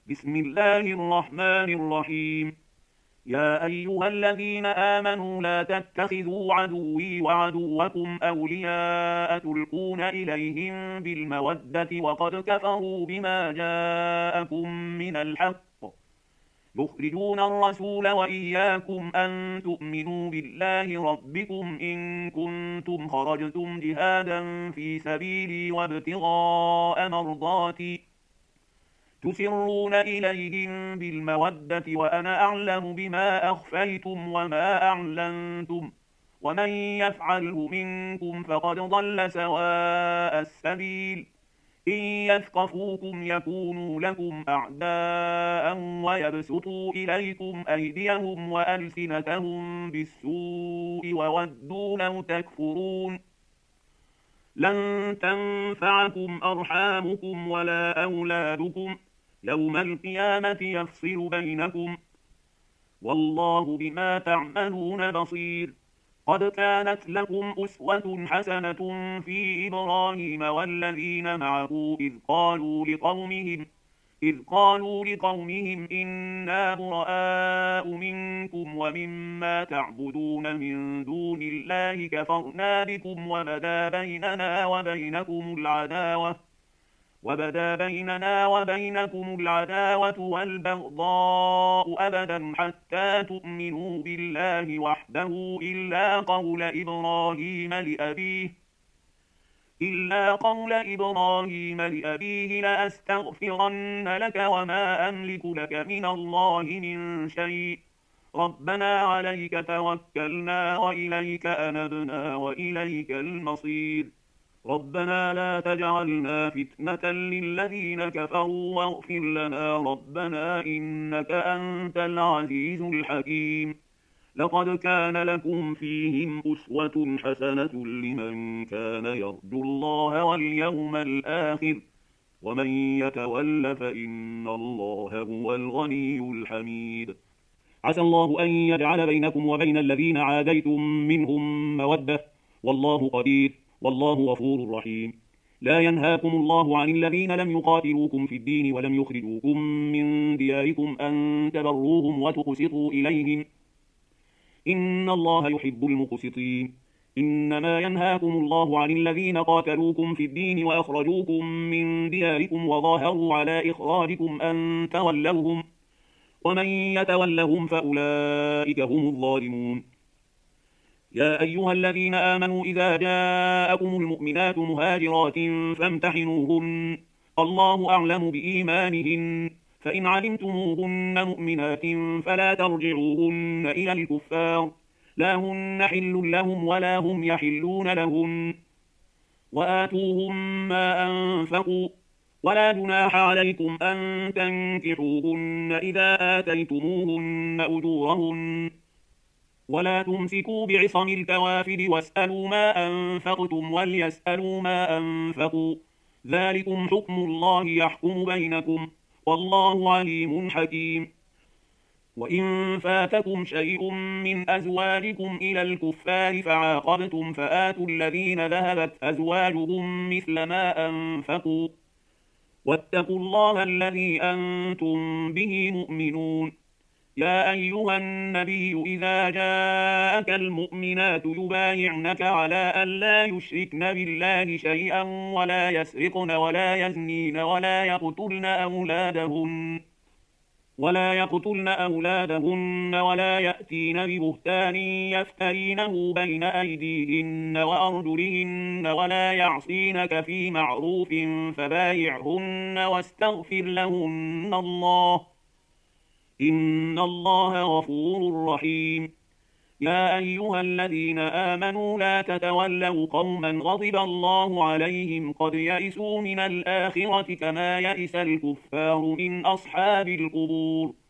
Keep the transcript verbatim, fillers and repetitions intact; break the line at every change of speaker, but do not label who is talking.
بسم الله الرحمن الرحيم. يا أيها الذين آمنوا لا تتخذوا عدوي وعدوكم أولياء تلقون إليهم بالمودة وقد كفروا بما جاءكم من الحق يخرجون الرسول وإياكم أن تؤمنوا بالله ربكم إن كنتم خرجتم جهادا في سبيلي وابتغاء مرضاتي تسرون إليهم بالمودة وأنا أعلم بما أخفيتم وما أعلنتم ومن يفعله منكم فقد ضل سواء السبيل إن يثقفوكم يكونوا لكم أعداء ويبسطوا إليكم أيديهم وألسنتهم بالسوء وودوا لو تكفرون لن تنفعكم أرحامكم ولا أولادكم يوم القيامة يفصل بينكم والله بما تعملون بصير. قد كانت لكم أسوة حسنة في إبراهيم والذين معه إذ قالوا لقومهم إذ قالوا لقومهم إنا براء منكم ومما تعبدون من دون الله كفرنا بكم وبدا بيننا وبينكم العداوة وبدا بيننا وبينكم العداوة والبغضاء أبدا حتى تؤمنوا بالله وحده إلا قول إبراهيم لأبيه إلا قول إبراهيم لأبيه لأستغفرن لك وما أملك لك من الله من شيء ربنا عليك توكلنا وإليك أنبنا وإليك المصير ربنا لا تجعلنا فتنة للذين كفروا واغفر لنا ربنا إنك أنت العزيز الحكيم. لقد كان لكم فيهم أسوة حسنة لمن كان يرجو الله واليوم الآخر ومن يتول فإن الله هو الغني الحميد. عسى الله أن يجعل بينكم وبين الذين عاديتم منهم مودة والله قدير والله غفور رحيم. لا ينهاكم الله عن الذين لم يقاتلوكم في الدين ولم يخرجوكم من دياركم أن تبروهم وتقسطوا إليهم إن الله يحب المقسطين. إنما ينهاكم الله عن الذين قاتلوكم في الدين وأخرجوكم من دياركم وظاهروا على إخراجكم أن تولوهم ومن يتولهم فأولئك هم الظالمون. يا أيها الذين آمنوا إذا جاءكم المؤمنات مهاجرات فامتحنوهن الله أعلم بإيمانهن فإن علمتموهن مؤمنات فلا ترجعوهن إلى الكفار لا هن حل لهم ولا هم يحلون لهن وآتوهم ما أنفقوا ولا جناح عليكم أن تنكحوهن إذا آتيتموهن أجورهن ولا تمسكوا بعصم الكوافر واسألوا ما أنفقتم وليسألوا ما أنفقوا ذلكم حكم الله يحكم بينكم والله عليم حكيم. وإن فاتكم شيء من أزواجكم إلى الكفار فعاقبتم فآتوا الذين ذهبت أزواجهم مثل ما أنفقوا واتقوا الله الذي أنتم به مؤمنون. يا أيها النبي إذا جاءك المؤمنات يبايعنك على أن لا يشركن بالله شيئا ولا يسرقن ولا يزنين ولا يقتلن أولادهن ولا يقتلن أولادهن ولا يأتين ببهتان يفترينه بين أيديهن وأرجلهن ولا يعصينك في معروف فبايعهن واستغفر لهن الله إن الله غفور رحيم. يا أيها الذين آمنوا لا تتولوا قوما غضب الله عليهم قد يئسوا من الآخرة كما يئس الكفار من أصحاب القبور.